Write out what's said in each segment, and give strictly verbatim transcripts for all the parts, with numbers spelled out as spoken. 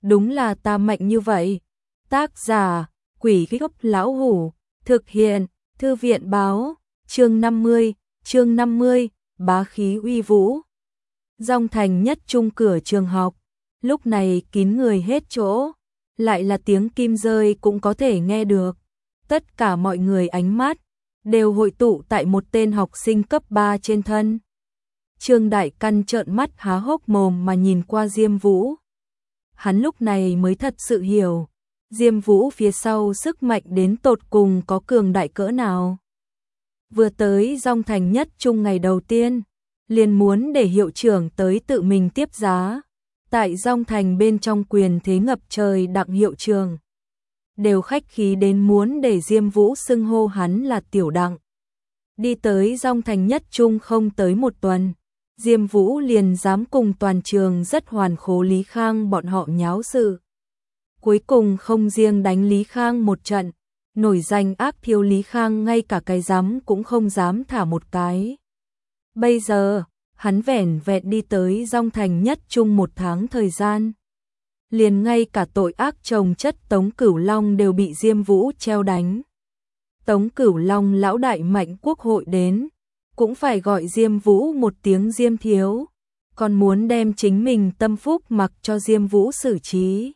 đúng là ta mạnh như vậy. Tác giả, Quỷ Gốc Lão Hủ, thực hiện, Thư viện báo, chương năm mươi, chương năm mươi, bá khí uy vũ. Dòng thành nhất trung cửa trường học, lúc này kín người hết chỗ, lại là tiếng kim rơi cũng có thể nghe được. Tất cả mọi người ánh mắt đều hội tụ tại một tên học sinh cấp ba trên thân. Trương Đại Căn trợn mắt há hốc mồm mà nhìn qua Diêm Vũ. Hắn lúc này mới thật sự hiểu, Diêm Vũ phía sau sức mạnh đến tột cùng có cường đại cỡ nào. Vừa tới Dòng thành nhất trung ngày đầu tiên, liền muốn để hiệu trưởng tới tự mình tiếp giá. Tại Dòng thành bên trong quyền thế ngập trời, Đặng hiệu trưởng đều khách khí đến muốn để Diêm Vũ xưng hô hắn là Tiểu Đặng. Đi tới Dòng thành nhất trung không tới một tuần, Diêm Vũ liền dám cùng toàn trường rất hoàn khố Lý Khang bọn họ nháo sự. Cuối cùng không riêng đánh Lý Khang một trận, nổi danh ác thiếu Lý Khang ngay cả cái dám cũng không dám thả một cái. Bây giờ, hắn vẻn vẹn đi tới Dòng thành nhất trung một tháng thời gian. Liền ngay cả tội ác chồng chất Tống Cửu Long đều bị Diêm Vũ treo đánh. Tống Cửu Long lão đại Mạnh Quốc hội đến, cũng phải gọi Diêm Vũ một tiếng Diêm thiếu, còn muốn đem chính mình tâm phúc mặc cho Diêm Vũ xử trí.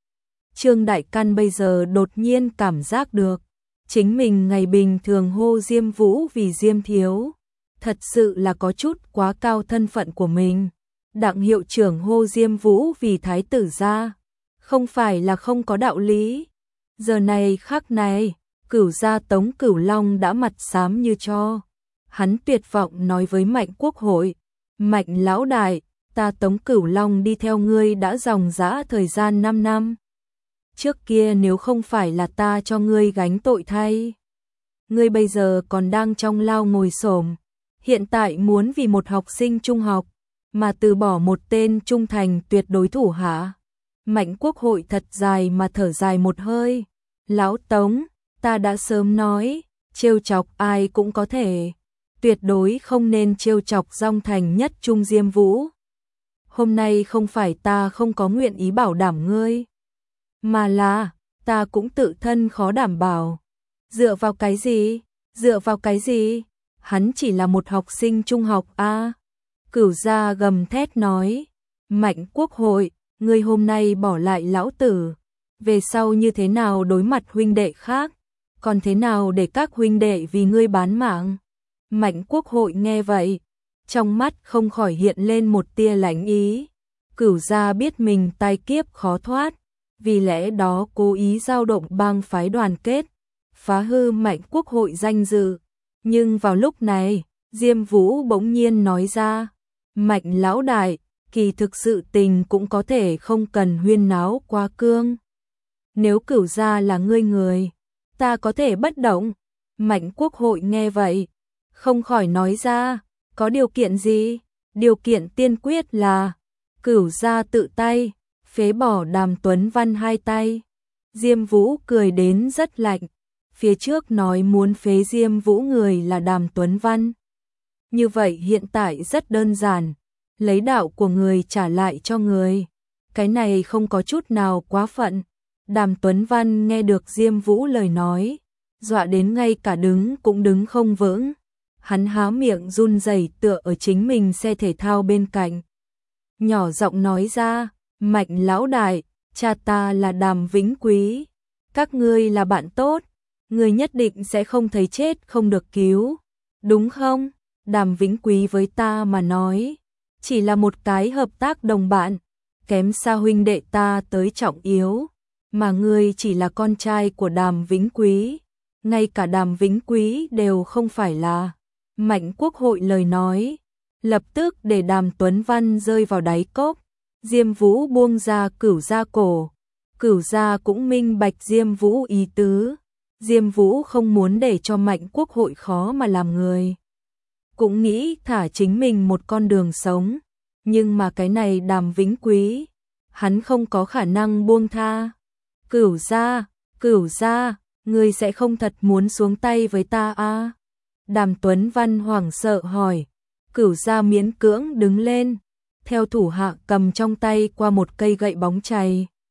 Trương Đại Căn bây giờ đột nhiên cảm giác được, chính mình ngày bình thường hô Diêm Vũ vì Diêm thiếu, thật sự là có chút quá cao thân phận của mình. Đặng hiệu trưởng hô Diêm Vũ vì thái tử gia, không phải là không có đạo lý. Giờ này khắc này, Cửu gia Tống Cửu Long đã mặt xám như tro. Hắn tuyệt vọng nói với Mạnh Quốc hội, Mạnh lão đại, ta Tống Cửu Long đi theo ngươi đã dòng dã thời gian năm năm. Trước kia nếu không phải là ta cho ngươi gánh tội thay, ngươi bây giờ còn đang trong lao ngồi xổm, hiện tại muốn vì một học sinh trung học mà từ bỏ một tên trung thành tuyệt đối thủ hạ. Mạnh Quốc hội thật dài mà thở dài một hơi, lão Tống, ta đã sớm nói, trêu chọc ai cũng có thể, tuyệt đối không nên trêu chọc Dòng thành nhất trung Diêm Vũ. Hôm nay không phải ta không có nguyện ý bảo đảm ngươi, mà là ta cũng tự thân khó đảm bảo. Dựa vào cái gì? Dựa vào cái gì? Hắn chỉ là một học sinh trung học a. À? Cửu gia gầm thét nói, Mạnh Quốc hội, ngươi hôm nay bỏ lại lão tử, về sau như thế nào đối mặt huynh đệ khác, còn thế nào để các huynh đệ vì ngươi bán mạng? Mạnh Quốc hội nghe vậy, trong mắt không khỏi hiện lên một tia lãnh ý. Cửu gia biết mình tai kiếp khó thoát, vì lẽ đó cố ý giao động bang phái đoàn kết, phá hư Mạnh Quốc hội danh dự. Nhưng vào lúc này, Diêm Vũ bỗng nhiên nói ra, Mạnh lão đại, kỳ thực sự tình cũng có thể không cần huyên náo quá cương. Nếu Cửu gia là ngươi người, ta có thể bất động. Mạnh Quốc hội nghe vậy, không khỏi nói ra, có điều kiện gì? Điều kiện tiên quyết là Cửu gia tự tay phế bỏ Đàm Tuấn Văn hai tay. Diêm Vũ cười đến rất lạnh, phía trước nói muốn phế Diêm Vũ người là Đàm Tuấn Văn. Như vậy hiện tại rất đơn giản, lấy đạo của người trả lại cho người. Cái này không có chút nào quá phận. Đàm Tuấn Văn nghe được Diêm Vũ lời nói, dọa đến ngay cả đứng cũng đứng không vững. Hắn há miệng run rẩy tựa ở chính mình xe thể thao bên cạnh. Nhỏ giọng nói ra, Mạnh lão đại, cha ta là Đàm Vĩnh Quý. Các ngươi là bạn tốt, ngươi nhất định sẽ không thấy chết không được cứu, đúng không? Đàm Vĩnh Quý với ta mà nói, chỉ là một cái hợp tác đồng bạn, kém xa huynh đệ ta tới trọng yếu, mà ngươi chỉ là con trai của Đàm Vĩnh Quý, ngay cả Đàm Vĩnh Quý đều không phải là. Mạnh Quốc hội lời nói, lập tức để Đàm Tuấn Văn rơi vào đáy cốc. Diêm Vũ buông ra Cửu gia cổ, Cửu gia cũng minh bạch Diêm Vũ ý tứ. Diêm Vũ không muốn để cho Mạnh Quốc hội khó mà làm người, cũng nghĩ thả chính mình một con đường sống, nhưng mà cái này Đàm Vĩnh Quý, hắn không có khả năng buông tha. Cửu gia, Cửu gia, ngươi sẽ không thật muốn xuống tay với ta à? Đàm Tuấn Văn hoảng sợ hỏi. Cửu gia miễn cưỡng đứng lên, theo thủ hạ cầm trong tay qua một cây gậy bóng chày.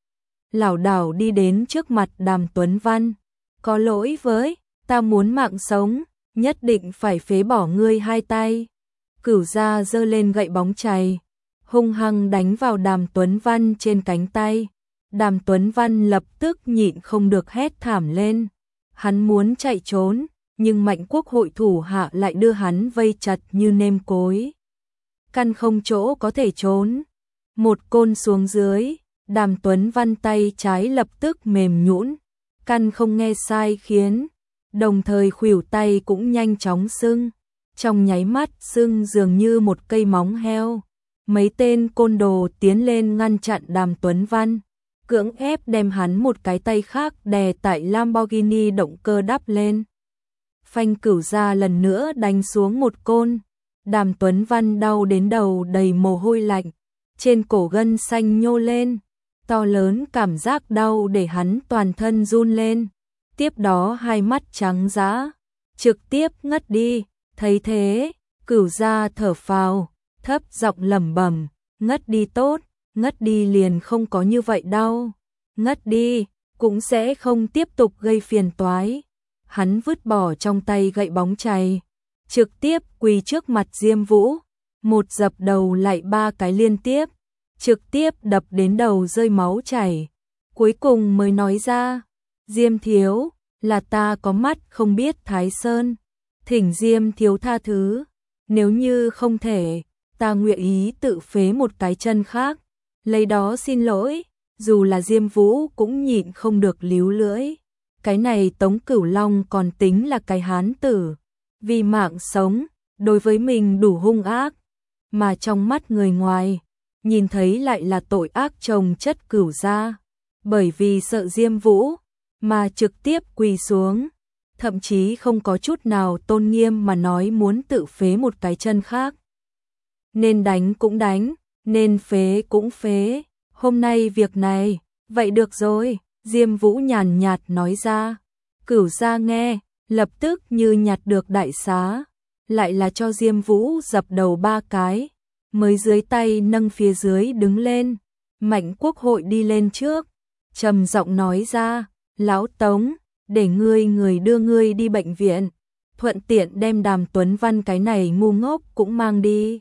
lảo đảo đi đến trước mặt Đàm Tuấn Văn. Có lỗi với, ta muốn mạng sống, nhất định phải phế bỏ ngươi hai tay. Cửu gia giơ lên gậy bóng chày, hung hăng đánh vào Đàm Tuấn Văn trên cánh tay. Đàm Tuấn Văn lập tức nhịn không được hét thảm lên. Hắn muốn chạy trốn, nhưng Mạnh Quốc hội thủ hạ lại đưa hắn vây chặt như nêm cối. Căn không chỗ có thể trốn. Một côn xuống dưới, Đàm Tuấn Văn tay trái lập tức mềm nhũn, căn không nghe sai khiến, đồng thời khuỷu tay cũng nhanh chóng sưng. Trong nháy mắt sưng dường như một cây móng heo. Mấy tên côn đồ tiến lên ngăn chặn Đàm Tuấn Văn, cưỡng ép đem hắn một cái tay khác đè tại Lamborghini động cơ đắp lên. Phanh Cửu gia lần nữa đánh xuống một côn. Đàm Tuấn Văn đau đến đầu đầy mồ hôi lạnh, trên cổ gân xanh nhô lên, to lớn cảm giác đau để hắn toàn thân run lên. Tiếp đó hai mắt trắng dã, trực tiếp ngất đi. Thấy thế, Cửu gia thở phào, thấp giọng lẩm bẩm, ngất đi tốt, ngất đi liền không có như vậy đau, ngất đi cũng sẽ không tiếp tục gây phiền toái. Hắn vứt bỏ trong tay gậy bóng chày, trực tiếp quỳ trước mặt Diêm Vũ, một dập đầu lại ba cái liên tiếp, trực tiếp đập đến đầu rơi máu chảy. Cuối cùng mới nói ra, Diêm thiếu, là ta có mắt không biết Thái Sơn, thỉnh Diêm thiếu tha thứ, nếu như không thể, ta nguyện ý tự phế một cái chân khác, lấy đó xin lỗi. Dù là Diêm Vũ cũng nhịn không được líu lưỡi. Cái này Tống Cửu Long còn tính là cái hán tử, vì mạng sống, đối với mình đủ hung ác, mà trong mắt người ngoài, nhìn thấy lại là tội ác chồng chất Cửu gia. Bởi vì sợ Diêm Vũ, mà trực tiếp quỳ xuống, thậm chí không có chút nào tôn nghiêm mà nói muốn tự phế một cái chân khác. Nên đánh cũng đánh, nên phế cũng phế, hôm nay việc này, vậy được rồi, Diêm Vũ nhàn nhạt nói ra. Cửu gia nghe, lập tức như nhặt được đại xá, lại là cho Diêm Vũ dập đầu ba cái, mới dưới tay nâng phía dưới đứng lên. Mạnh Quốc hội đi lên trước, trầm giọng nói ra, lão Tống, để ngươi người đưa ngươi đi bệnh viện, thuận tiện đem Đàm Tuấn Văn cái này ngu ngốc cũng mang đi.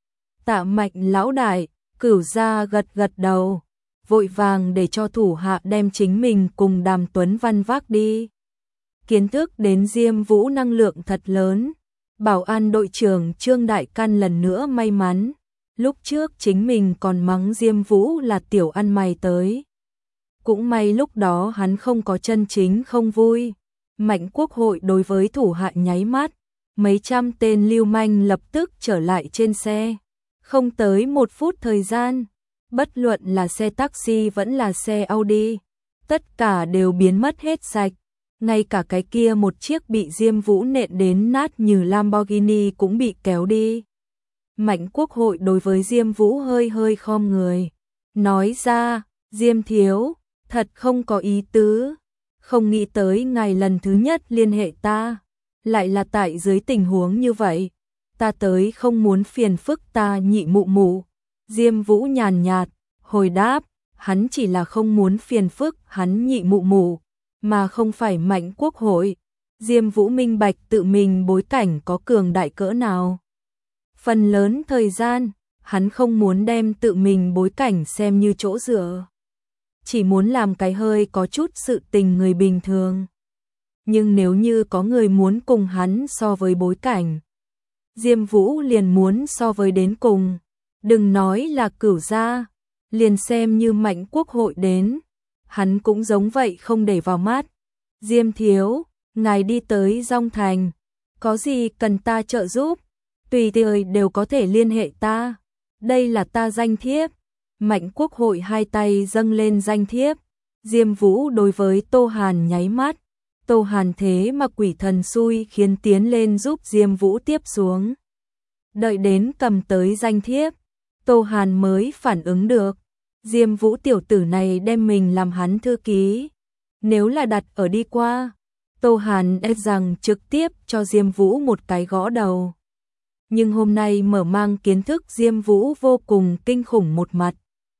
Tạ Mạnh lão đại, Cửu gia gật gật đầu, vội vàng để cho thủ hạ đem chính mình cùng Đàm Tuấn Văn vác đi. Kiến thức đến Diêm Vũ năng lượng thật lớn, bảo an đội trưởng Trương Đại Căn lần nữa may mắn, lúc trước chính mình còn mắng Diêm Vũ là tiểu ăn mày tới. Cũng may lúc đó hắn không có chân chính không vui. Mạnh Quốc hội đối với thủ hạ nháy mắt, mấy trăm tên lưu manh lập tức trở lại trên xe. Không tới một phút thời gian, bất luận là xe taxi vẫn là xe Audi, tất cả đều biến mất hết sạch. Ngay cả cái kia một chiếc bị Diêm Vũ nện đến nát như Lamborghini cũng bị kéo đi. Mạnh Quốc hội đối với Diêm Vũ hơi hơi khom người, nói ra, Diêm thiếu, thật không có ý tứ, không nghĩ tới ngày lần thứ nhất liên hệ ta, lại là tại dưới tình huống như vậy. Ta tới không muốn phiền phức ta nhị mụ mụ. Diêm Vũ nhàn nhạt, hồi đáp, hắn chỉ là không muốn phiền phức hắn nhị mụ mụ, mà không phải Mạnh Quốc hội. Diêm Vũ minh bạch tự mình bối cảnh có cường đại cỡ nào. Phần lớn thời gian, hắn không muốn đem tự mình bối cảnh xem như chỗ dựa. Chỉ muốn làm cái hơi có chút sự tình người bình thường. Nhưng nếu như có người muốn cùng hắn so với bối cảnh, Diêm Vũ liền muốn so với đến cùng. Đừng nói là Cửu gia, liền xem như Mạnh Quốc hội đến, hắn cũng giống vậy không để vào mắt. Diêm thiếu, ngài đi tới Dong Thành, có gì cần ta trợ giúp, tùy thời đều có thể liên hệ ta. Đây là ta danh thiếp. Mạnh Quốc hội hai tay dâng lên danh thiếp. Diêm Vũ đối với Tô Hàn nháy mắt. Tô Hàn thế mà quỷ thần xui khiến tiến lên giúp Diêm Vũ tiếp xuống. Đợi đến cầm tới danh thiếp, Tô Hàn mới phản ứng được. Diêm Vũ tiểu tử này đem mình làm hắn thư ký. Nếu là đặt ở đi qua, Tô Hàn e rằng trực tiếp cho Diêm Vũ một cái gõ đầu. Nhưng hôm nay mở mang kiến thức Diêm Vũ vô cùng kinh khủng một mặt.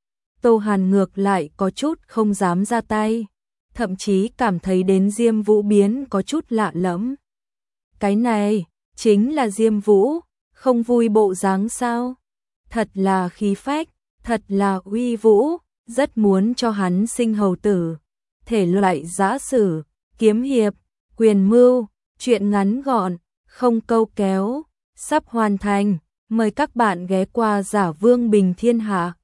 Tô Hàn ngược lại có chút không dám ra tay, thậm chí cảm thấy đến Diêm Vũ biến có chút lạ lẫm. Cái này, chính là Diêm Vũ, không vui bộ dáng sao? Thật là khí phách, thật là uy vũ, rất muốn cho hắn sinh hầu tử. Thể loại giã sử, kiếm hiệp, quyền mưu, truyện ngắn gọn, không câu kéo, sắp hoàn thành. Mời các bạn ghé qua Giả Vương Bình Thiên Hạ.